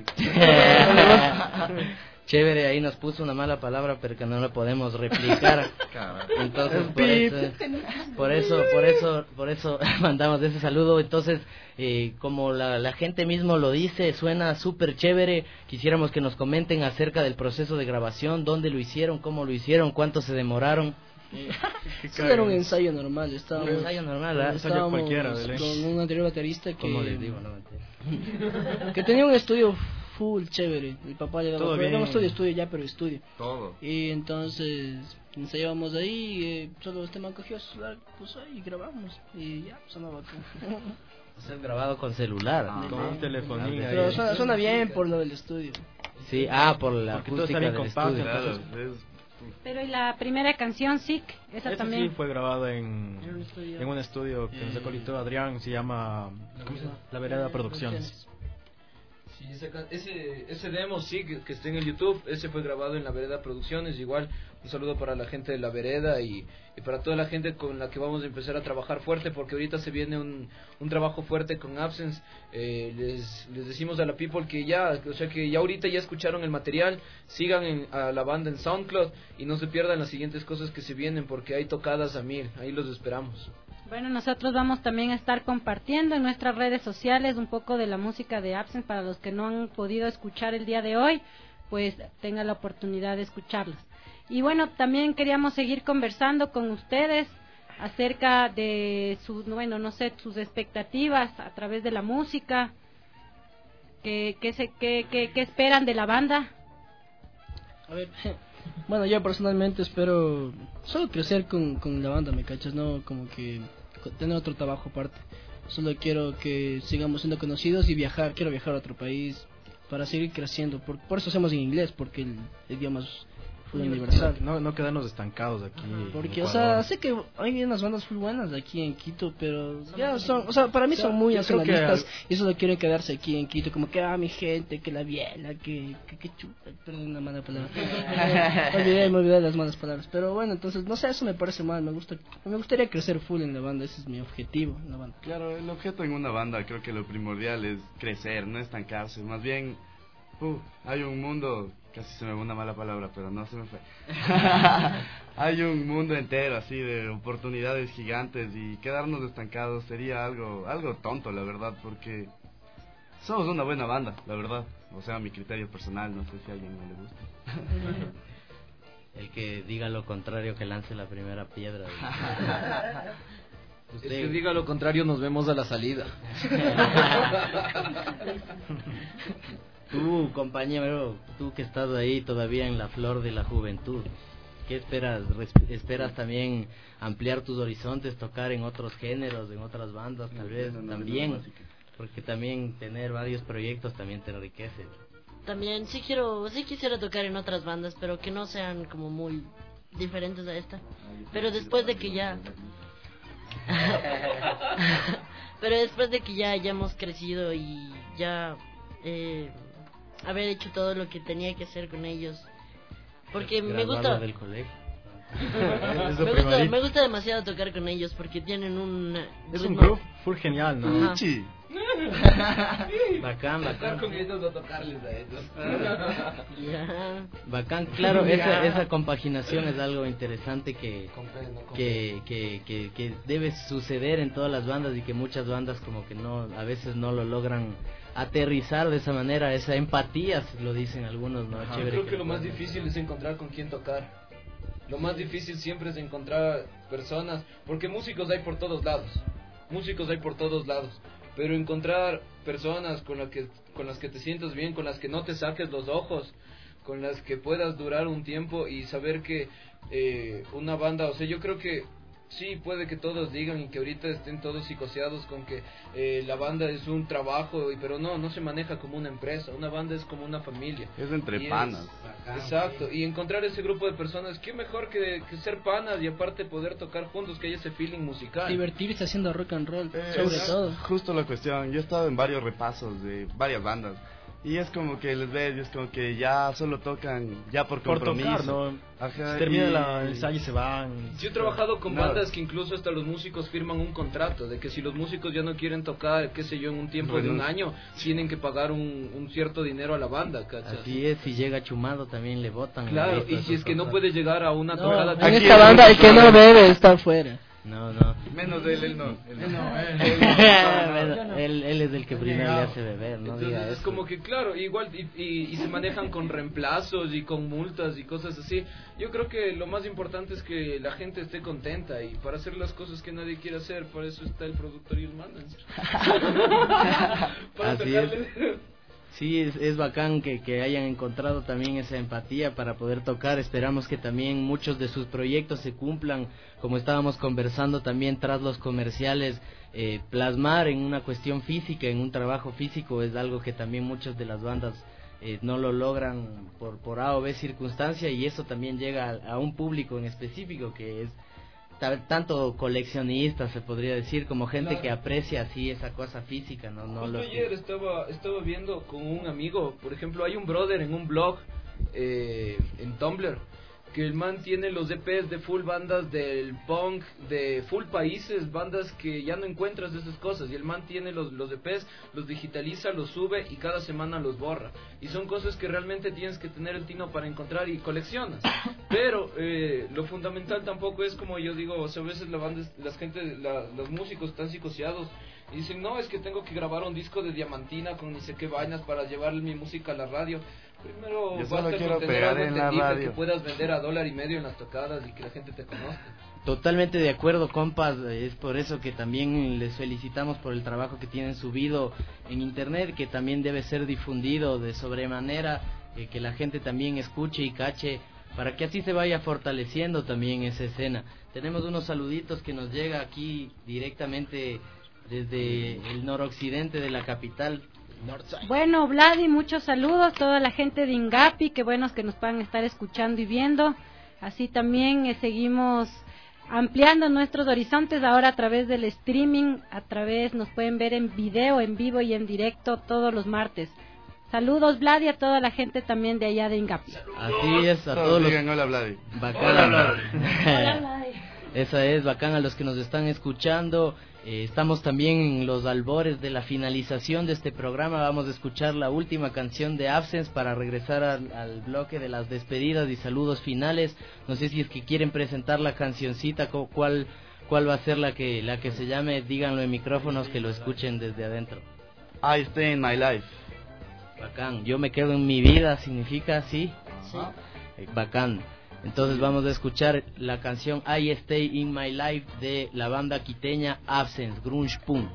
Chévere, ahí nos puso una mala palabra, pero que no la podemos replicar. Entonces, por eso, por eso, por eso, por eso mandamos ese saludo. Entonces, eh, como la, la gente mismo lo dice, suena súper chévere. Quisiéramos que nos comenten acerca del proceso de grabación, dónde lo hicieron, cómo lo hicieron, cuánto se demoraron. Eso era un ensayo normal, estábamos, un ensayo normal, ¿eh? estábamos cualquiera, con un anterior baterista que, como les digo, no, que tenía un estudio full chévere. Mi papá le daba todo bien. No estudio, estudio ya, pero estudio. Todo. Y entonces ensayábamos ahí, eh, solo este man cogió su celular, puso ahí y grabamos. Y ya, sonaba acá. O sea, grabado con celular. Ah, con un telefonín. Pero suena, suena bien por lo del estudio. Sí, ah, por la Porque todo acústica está bien del compacto, estudio. Claro, es- Pero y la primera canción, Sick, esa Ese también. sí fue grabado en, en un estudio que nos acolitó Adrián, se llama, ¿cómo se llama? La Vereda Producciones. Sí, ese, ca- ese, ese demo, sí, que, que está en el YouTube, ese fue grabado en La Vereda Producciones. Igual, un saludo para la gente de La Vereda y, y para toda la gente con la que vamos a empezar a trabajar fuerte, porque ahorita se viene un, un trabajo fuerte con Absence. Eh, les, les decimos a la people que ya, o sea que ya ahorita ya escucharon el material, sigan en, a la banda en SoundCloud y no se pierdan las siguientes cosas que se vienen, porque hay tocadas a mil, ahí los esperamos. Bueno, nosotros vamos también a estar compartiendo en nuestras redes sociales un poco de la música de Absence para los que no han podido escuchar el día de hoy, pues tengan la oportunidad de escucharlos. Y bueno, también queríamos seguir conversando con ustedes acerca de sus, bueno, no sé, sus expectativas a través de la música, qué qué se qué qué qué esperan de la banda. A ver, bueno, yo personalmente espero solo crecer con, con la banda, ¿me cachas? No como que tener otro trabajo aparte. Solo quiero que sigamos siendo conocidos y viajar. Quiero viajar a otro país para seguir creciendo. Por, por eso hacemos en inglés, porque el, el idioma es full universal. No, no quedarnos estancados aquí. Porque, en o sea, Ecuador. sé que hay unas bandas muy buenas aquí en Quito, pero ya son, o sea, para mí son muy yo creo que nacionalistas al- y solo quieren quedarse aquí en Quito, como que, ah, mi gente, que la biela, que, que, que chuta, perdón una mala palabra. me olvidé, me olvidé de las malas palabras, pero bueno, entonces, no sé, eso me parece mal, me gusta, me gustaría crecer full en la banda, ese es mi objetivo en la banda. Claro, el objeto en una banda creo que lo primordial es crecer, no estancarse. Más bien, uh, hay un mundo, casi se me va una mala palabra, pero no se me fue. Hay un mundo entero así de oportunidades gigantes y quedarnos estancados sería algo, algo tonto, la verdad, porque somos una buena banda, la verdad. O sea, mi criterio personal, no sé si a alguien no le gusta. El que diga lo contrario, que lance la primera piedra. El que diga lo contrario, nos vemos a la salida. Tú, compañero, tú que estás ahí todavía en la flor de la juventud, ¿qué esperas? Res- ¿Esperas también ampliar tus horizontes, tocar en otros géneros, en otras bandas, tal vez también? Porque también tener varios proyectos también te enriquece. También sí quiero, sí quisiera tocar en otras bandas, pero que no sean como muy diferentes a esta. Pero después de que ya... pero después de que ya hayamos crecido y ya eh, haber hecho todo lo que tenía que hacer con ellos. Porque me gusta... del colegio. me, gusta me gusta demasiado tocar con ellos porque tienen un... Es un ritmo- grupo full genial, ¿no? Ajá. Sí. Bacán, Estar bacán. con ellos o tocarles a ellos. Ya. Bacán, claro, esa, esa compaginación es algo interesante que, Comprendo, comprendo. que, que, que, que debe suceder en todas las bandas y que muchas bandas como que no, a veces no lo logran aterrizar de esa manera, esa empatía, lo dicen algunos, ¿no? Yo Chévere creo que que lo más difícil es encontrar con quién tocar. Lo más difícil siempre es encontrar personas, porque músicos hay por todos lados. Músicos hay por todos lados. Pero encontrar personas con, la que, con las que te sientas bien, con las que no te saques los ojos, con las que puedas durar un tiempo y saber que eh, una banda, o sea, yo creo que Sí, puede que todos digan y que ahorita estén todos psicoseados con que eh, la banda es un trabajo, pero no, no se maneja como una empresa, una banda es como una familia. Es entre y panas. Es, exacto, y encontrar ese grupo de personas, qué mejor que, que ser panas y aparte poder tocar juntos, que haya ese feeling musical. Divertirse haciendo rock and roll, Eh, sobre es todo. Justo la cuestión, yo he estado en varios repasos de varias bandas. Y es como que les ves, y es como que ya solo tocan ya por Por compromiso. tocar, ¿no? Ajá, Se termina y- la- el ensayo y se van. Yo he trabajado con Nada. bandas que incluso hasta los músicos firman un contrato de que si los músicos ya no quieren tocar, qué sé yo, en un tiempo de un año, tienen que pagar un, un cierto dinero a la banda, ¿cachas? Así es, si llega chumado también le votan. Claro, y si es que no puede llegar a una No, tocada... en esta banda el que no bebe está afuera. No, no. Menos él, él no. Él no. él, él, él es el que primero le hace beber, no Entonces diga es eso. como que claro, igual y, y, y se manejan con reemplazos y con multas y cosas así. Yo creo que lo más importante es que la gente esté contenta y para hacer las cosas que nadie quiere hacer, por eso está el productor y el manager. Para Así tocarle. es. Sí, es, es bacán que, que hayan encontrado también esa empatía para poder tocar. Esperamos que también muchos de sus proyectos se cumplan, como estábamos conversando también tras los comerciales. Eh, plasmar en una cuestión física, en un trabajo físico, es algo que también muchas de las bandas eh, no lo logran por, por A o B circunstancia, y eso también llega a, a un público en específico que es ta- tanto coleccionistas, se podría decir, como gente Claro. que aprecia así esa cosa física, no, no Justo lo que- ayer estaba, estaba viendo con un amigo, por ejemplo, hay un brother en un blog eh, en Tumblr, que el man tiene los E Pes de full bandas del punk, de full países, bandas que ya no encuentras de esas cosas, y el man tiene los, los E Pes, los digitaliza, los sube y cada semana los borra, y son cosas que realmente tienes que tener el tino para encontrar y coleccionas, pero eh, lo fundamental tampoco es como yo digo, o sea, a veces la banda, la gente, la, los músicos están psicoseados y dicen, no, es que tengo que grabar un disco de Diamantina con ni sé qué vainas para llevar mi música a la radio. Primero Yo solo basta quiero con tener pegar algo en la entendible radio. que puedas vender a dólar y medio en las tocadas y que la gente te conozca. Totalmente de acuerdo, compas. Es por eso que también les felicitamos por el trabajo que tienen subido en internet, que también debe ser difundido de sobremanera, eh, que la gente también escuche y cache, para que así se vaya fortaleciendo también esa escena. Tenemos unos saluditos que nos llega aquí directamente desde el noroccidente de la capital. Bueno, Vladi, muchos saludos, toda la gente de Ingapi, que buenos que nos puedan estar escuchando y viendo. Así también eh, seguimos ampliando nuestros horizontes ahora a través del streaming, a través nos pueden ver en video, en vivo y en directo todos los martes. Saludos, Vladi, a toda la gente también de allá de Ingapi. Así es, a Todos todos los... digan hola, Vladi. Bacán. Hola, Vladi. Hola, Vladi. Esa es, bacán a los que nos están escuchando. Eh, estamos también en los albores de la finalización de este programa. Vamos a escuchar la última canción de Absence para regresar al, al bloque de las despedidas y saludos finales. No sé si es que quieren presentar la cancioncita, cu- cuál cuál va a ser la que la que se llame. Díganlo en micrófonos que lo escuchen desde adentro. I stay in my life. Bacán. Yo me quedo en mi vida, significa así. Sí. Eh, Bacán. Entonces vamos a escuchar la canción I Stay in My Life de la banda quiteña Absence, Grunge Punk.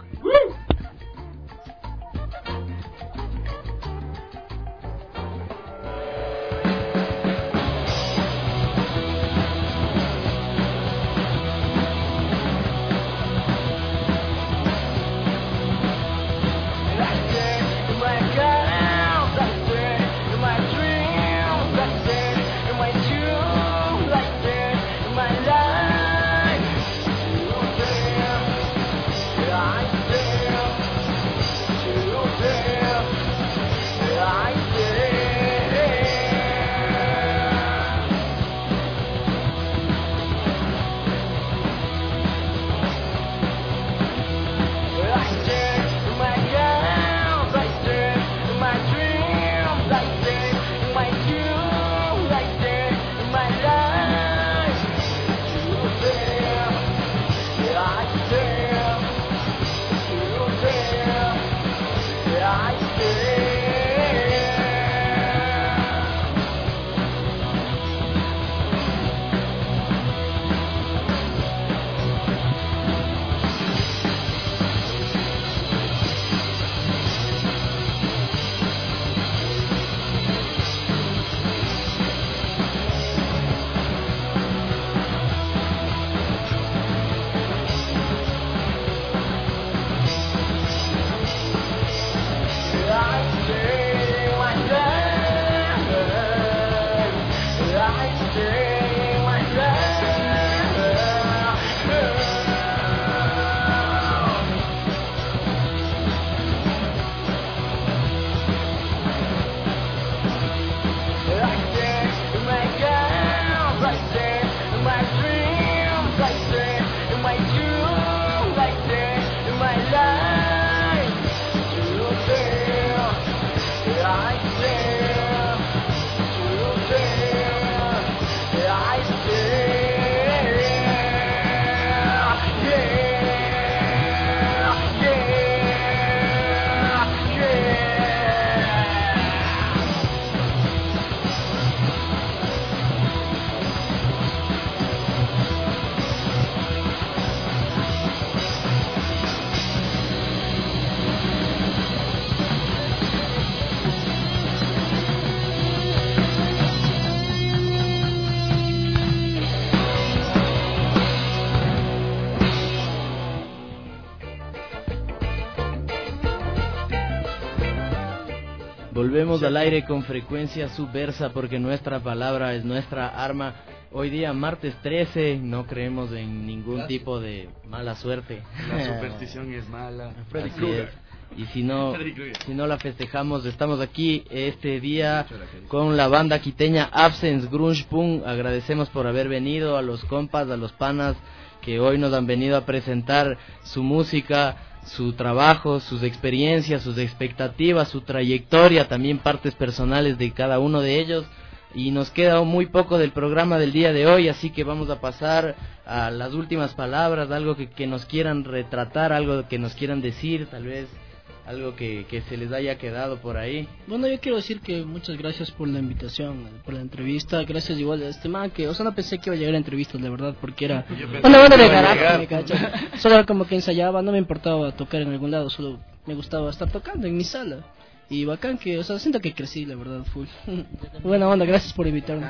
Volvemos al aire con Frecuencia Subversa porque nuestra palabra es nuestra arma. Hoy día, martes trece, no creemos en ningún tipo de mala suerte. La superstición es mala. Así es. Y si no, si no la festejamos, estamos aquí este día con la banda quiteña Absence Grunge Punk. Agradecemos por haber venido, a los compas, a los panas que hoy nos han venido a presentar su música, su trabajo, sus experiencias, sus expectativas, su trayectoria, también partes personales de cada uno de ellos. Y nos queda muy poco del programa del día de hoy, así que vamos a pasar a las últimas palabras, algo que, que nos quieran retratar, algo que nos quieran decir, tal vez algo que, que se les haya quedado por ahí. Bueno, yo quiero decir que muchas gracias por la invitación, por la entrevista. Gracias igual a este man que, o sea, no pensé que iba a llegar a entrevistas, de verdad, porque era una banda de garaje, me cacha. Solo era como que ensayaba, no me importaba tocar en algún lado, solo me gustaba estar tocando en mi sala. Y bacán que, o sea, siento que crecí, la verdad, full. Buena onda, gracias por invitarnos.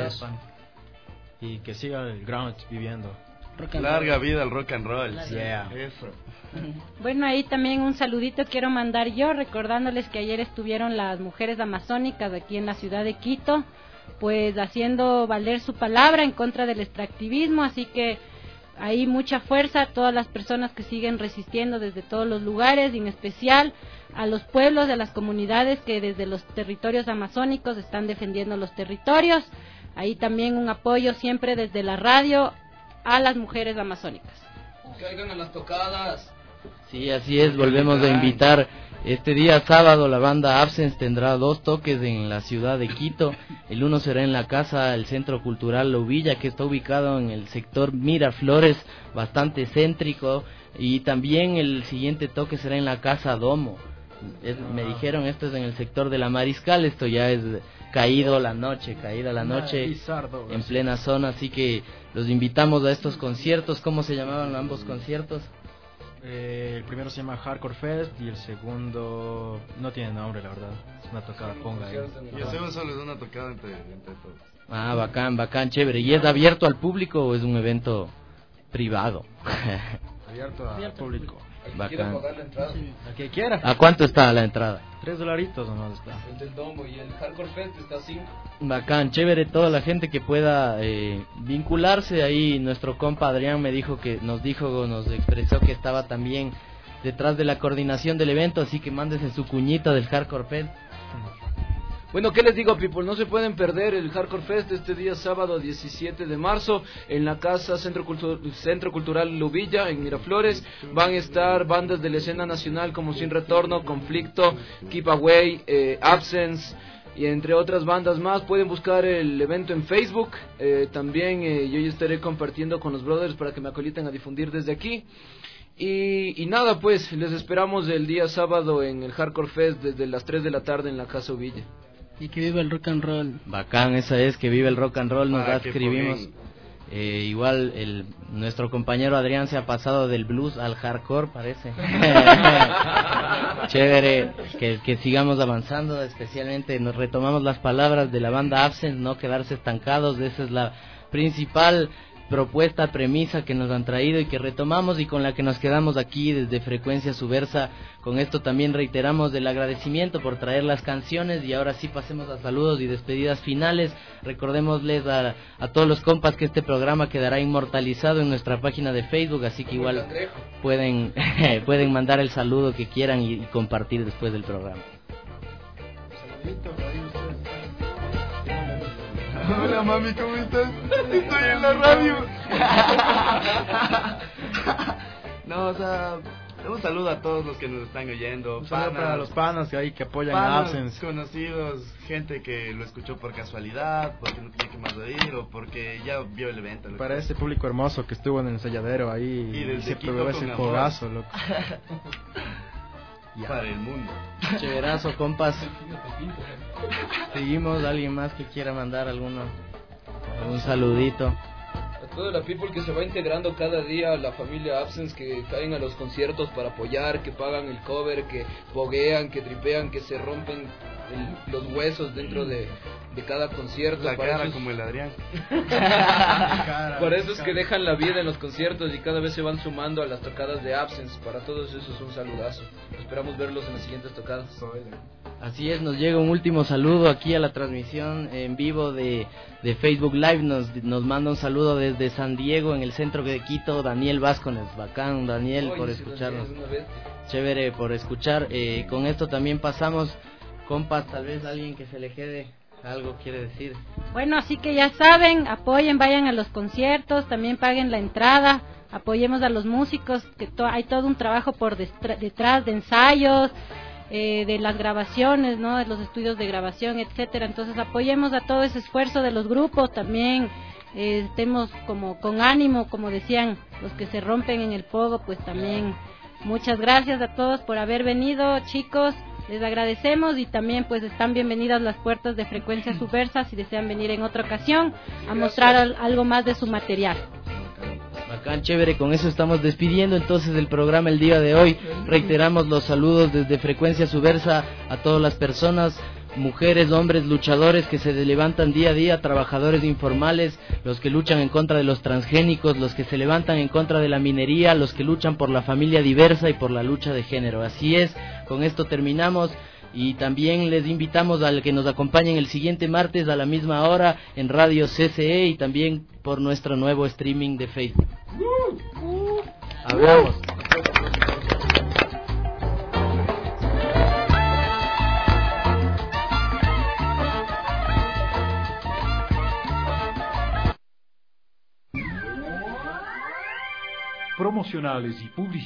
Y que siga el grunge viviendo. Larga vida al rock and roll. Yeah. Eso. Bueno, ahí también un saludito quiero mandar yo, recordándoles que ayer estuvieron las mujeres amazónicas aquí en la ciudad de Quito, pues haciendo valer su palabra en contra del extractivismo, así que ahí mucha fuerza a todas las personas que siguen resistiendo desde todos los lugares, y en especial a los pueblos, a las comunidades que desde los territorios amazónicos están defendiendo los territorios. Ahí también un apoyo siempre desde la radio a las mujeres amazónicas. Caigan a las tocadas. Sí, así es, volvemos a invitar. Este día sábado la banda Absence tendrá dos toques en la ciudad de Quito. El uno será en la casa, el Centro Cultural Lobilla, que está ubicado en el sector Miraflores, bastante céntrico. Y también el siguiente toque será en la Casa Domo. Es, me dijeron, esto es en el sector de la Mariscal, esto ya es caído la noche, caída la noche, en plena zona, así que los invitamos a estos conciertos. ¿Cómo se llamaban ambos conciertos? Eh, el primero se llama Hardcore Fest y el segundo no tiene nombre, la verdad. Es una tocada ponga ahí. Y el segundo solo es una tocada entre, entre todos. Ah, bacán, bacán, chévere. ¿Y es abierto al público o es un evento privado? Abierto al público. Bacán. A que quiera. ¿A cuánto está la entrada? Tres dolaritos nomás está. El del Domo y el Hardcore Fest está a cinco. Bacán, chévere, toda la gente que pueda eh, vincularse ahí. Nuestro compa Adrián me dijo que nos dijo, nos expresó que estaba también detrás de la coordinación del evento, así que mándese su cuñita del Hardcore Fest. Bueno, ¿qué les digo, people? No se pueden perder el Hardcore Fest este día sábado diecisiete de marzo en la casa Centro, Cultu- Centro Cultural Lubilla en Miraflores. Van a estar bandas de la escena nacional como Sin Retorno, Conflicto, Keep Away, eh, Absence y entre otras bandas más. Pueden buscar el evento en Facebook. Eh, también eh, yo ya estaré compartiendo con los brothers para que me acoliten a difundir desde aquí. Y, y nada, pues les esperamos el día sábado en el Hardcore Fest desde las tres de la tarde en la Casa Villa. Y que viva el rock and roll. Bacán, esa es, que vive el rock and roll, nos Ah, escribimos. Eh, igual el nuestro compañero Adrián se ha pasado del blues al hardcore, parece. Chévere, que, que sigamos avanzando, especialmente nos retomamos las palabras de la banda Absence, no quedarse estancados, esa es la principal propuesta, premisa que nos han traído y que retomamos y con la que nos quedamos aquí desde Frecuencia Subversa. Con esto también reiteramos el agradecimiento por traer las canciones y ahora sí pasemos a saludos y despedidas finales. Recordémosles a, a todos los compas que este programa quedará inmortalizado en nuestra página de Facebook, así que igual pueden, pueden mandar el saludo que quieran y, y compartir después del programa. Hola mami, ¿cómo estás? Estoy en la radio. No, o sea, un saludo a todos los que nos están oyendo. Un saludo panas, para los panas que hay que apoyan a panas, Absence. conocidos, gente que lo escuchó por casualidad, porque no tiene que más oír o porque ya vio el evento. Para ese público hermoso que estuvo en el ensayadero ahí y desde se Quito probó con ese amor. fogazo, loco. Para el mundo. Chéverazo, compas. Seguimos, alguien más que quiera mandar alguno, algún saludito. A toda la people que se va integrando cada día a la familia Absence, que caen a los conciertos para apoyar, que pagan el cover, que foguean, que tripean, que se rompen el, los huesos dentro de, de cada concierto. La para cara esos... como el Adrián. Por eso es que dejan la vida en los conciertos y cada vez se van sumando a las tocadas de Absence. Para todos esos un saludazo. Esperamos verlos en las siguientes tocadas. Así es, nos llega un último saludo aquí a la transmisión en vivo de, de Facebook Live. Nos, nos manda un saludo desde San Diego, en el centro de Quito, Daniel Vázquez. Bacán, Daniel, por escucharnos. Chévere por escuchar. Eh, con esto también pasamos, compas, tal vez alguien que se le quede algo quiere decir. Bueno, así que ya saben, apoyen, vayan a los conciertos, también paguen la entrada, apoyemos a los músicos, que to- hay todo un trabajo por destra- detrás de ensayos, eh, de las grabaciones, ¿no? De los estudios de grabación, etcétera. Entonces apoyemos a todo ese esfuerzo de los grupos, también eh, estemos como con ánimo, como decían los que se rompen en el pogo, pues también muchas gracias a todos por haber venido, chicos. Les agradecemos y también pues están bienvenidas las puertas de Frecuencia Subversa si desean venir en otra ocasión a mostrar al- algo más de su material. Bacán, chévere, con eso estamos despidiendo entonces el programa el día de hoy. Reiteramos los saludos desde Frecuencia Subversa a todas las personas, mujeres, hombres, luchadores que se levantan día a día, trabajadores informales, los que luchan en contra de los transgénicos, los que se levantan en contra de la minería, los que luchan por la familia diversa y por la lucha de género. Así es, con esto terminamos. Y también les invitamos a que nos acompañen el siguiente martes a la misma hora en Radio C C E y también por nuestro nuevo streaming de Facebook. Hablamos. Promocionales y publicidad.